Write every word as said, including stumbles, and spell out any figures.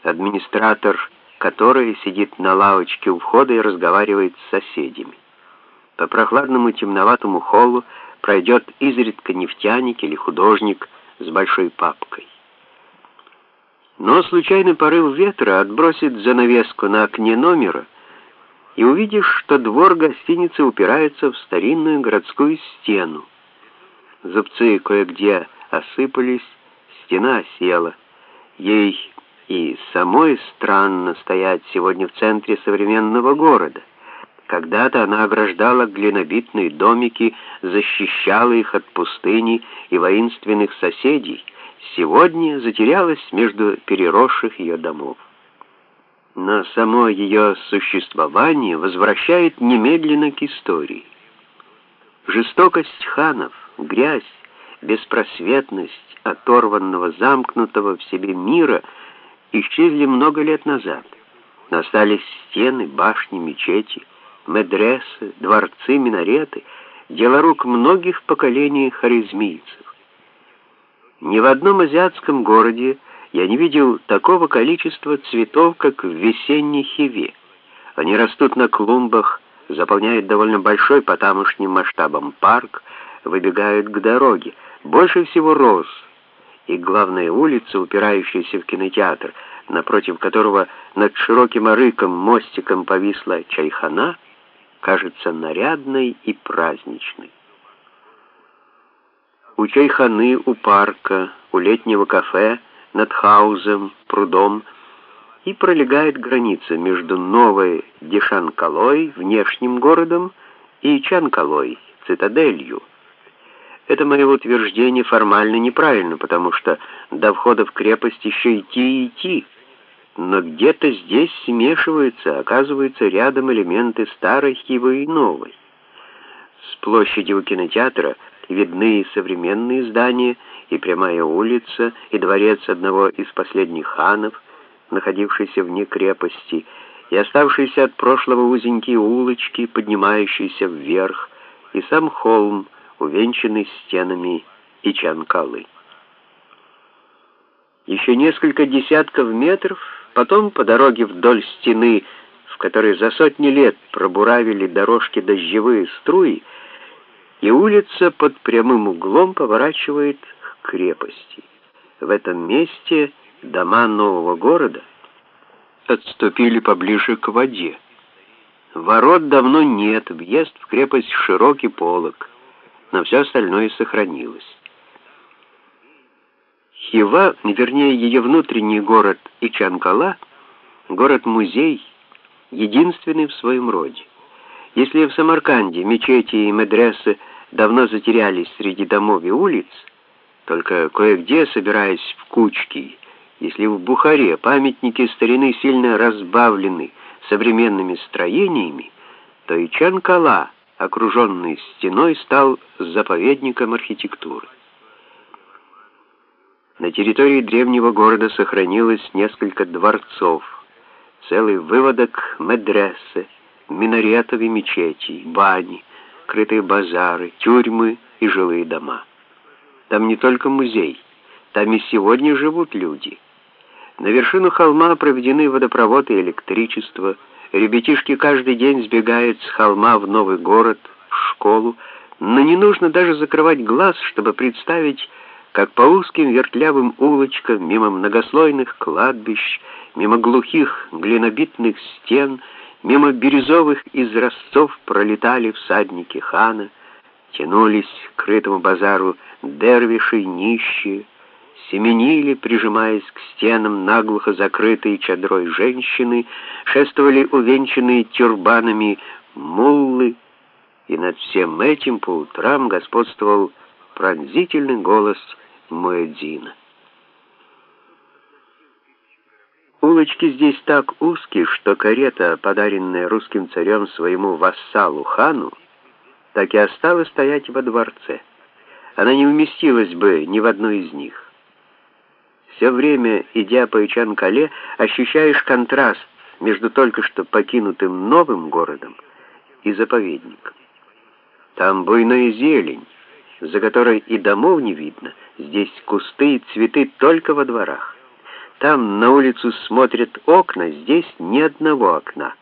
администратор которой сидит на лавочке у входа и разговаривает с соседями. По прохладному темноватому холлу пройдет изредка нефтяник или художник с большой папкой. Но случайный порыв ветра отбросит занавеску на окне номера, и увидишь, что двор гостиницы упирается в старинную городскую стену. Зубцы кое-где осыпались, стена села. Ей и самой странно стоять сегодня в центре современного города. Когда-то она ограждала глинобитные домики, защищала их от пустыни и воинственных соседей. Сегодня затерялась между переросших ее домов. Но само ее существование возвращает немедленно к истории. Жестокость ханов, грязь, беспросветность оторванного, замкнутого в себе мира исчезли много лет назад. Но остались стены, башни, мечети, медресе, дворцы, минареты, дело рук многих поколений хорезмийцев. Ни в одном азиатском городе я не видел такого количества цветов, как в весенней Хиве. Они растут на клумбах, заполняют довольно большой по тамошним масштабам парк, выбегают к дороге. Больше всего роз. И главная улица, упирающаяся в кинотеатр, напротив которого над широким арыком мостиком повисла чайхана, кажется нарядной и праздничной. У чайханы, у парка, у летнего кафе, над хаузом, прудом и пролегает граница между новой Дешанкалой, внешним городом, и Чанкалой, цитаделью. Это мое утверждение формально неправильно, потому что до входа в крепость еще идти и идти, но где-то здесь смешиваются, оказываются рядом элементы старой Хивы и новой. С площади у кинотеатра видны и современные здания, и прямая улица, и дворец одного из последних ханов, находившийся вне крепости, и оставшиеся от прошлого узенькие улочки, поднимающиеся вверх, и сам холм, увенчанный стенами и Чанкалы. Еще несколько десятков метров, потом по дороге вдоль стены, в которой за сотни лет пробуравили дорожки дождевые струи, и улица под прямым углом поворачивает к крепости. В этом месте дома нового города отступили поближе к воде. Ворот давно нет, въезд в крепость широкий полог, но все остальное сохранилось. Хива, вернее ее внутренний город, и Чанкала, город-музей, единственный в своем роде. Если в Самарканде мечети и медресе давно затерялись среди домов и улиц, только кое-где собираясь в кучки, если в Бухаре памятники старины сильно разбавлены современными строениями, то и Чанкала, окруженный стеной, стал заповедником архитектуры. На территории древнего города сохранилось несколько дворцов, целый выводок медресе, минаретов и мечетей, бани, крытые базары, тюрьмы и жилые дома. Там не только музей, там и сегодня живут люди. На вершину холма проведены водопровод и электричество. Ребятишки каждый день сбегают с холма в новый город, в школу, но не нужно даже закрывать глаз, чтобы представить, как по узким вертлявым улочкам, мимо многослойных кладбищ, мимо глухих глинобитных стен, мимо бирюзовых изразцов пролетали всадники хана, тянулись к крытому базару дервиши нищие, семенили, прижимаясь к стенам наглухо закрытые чадрой женщины, шествовали увенчанные тюрбанами муллы, и над всем этим по утрам господствовал пронзительный голос муэдзина. Улочки здесь так узкие, что карета, подаренная русским царем своему вассалу хану, так и осталась стоять во дворце. Она не уместилась бы ни в одной из них. Все время, идя по Чанкале, ощущаешь контраст между только что покинутым новым городом и заповедником. Там буйная зелень, за которой и домов не видно. Здесь кусты и цветы только во дворах. Там на улицу смотрят окна, здесь ни одного окна.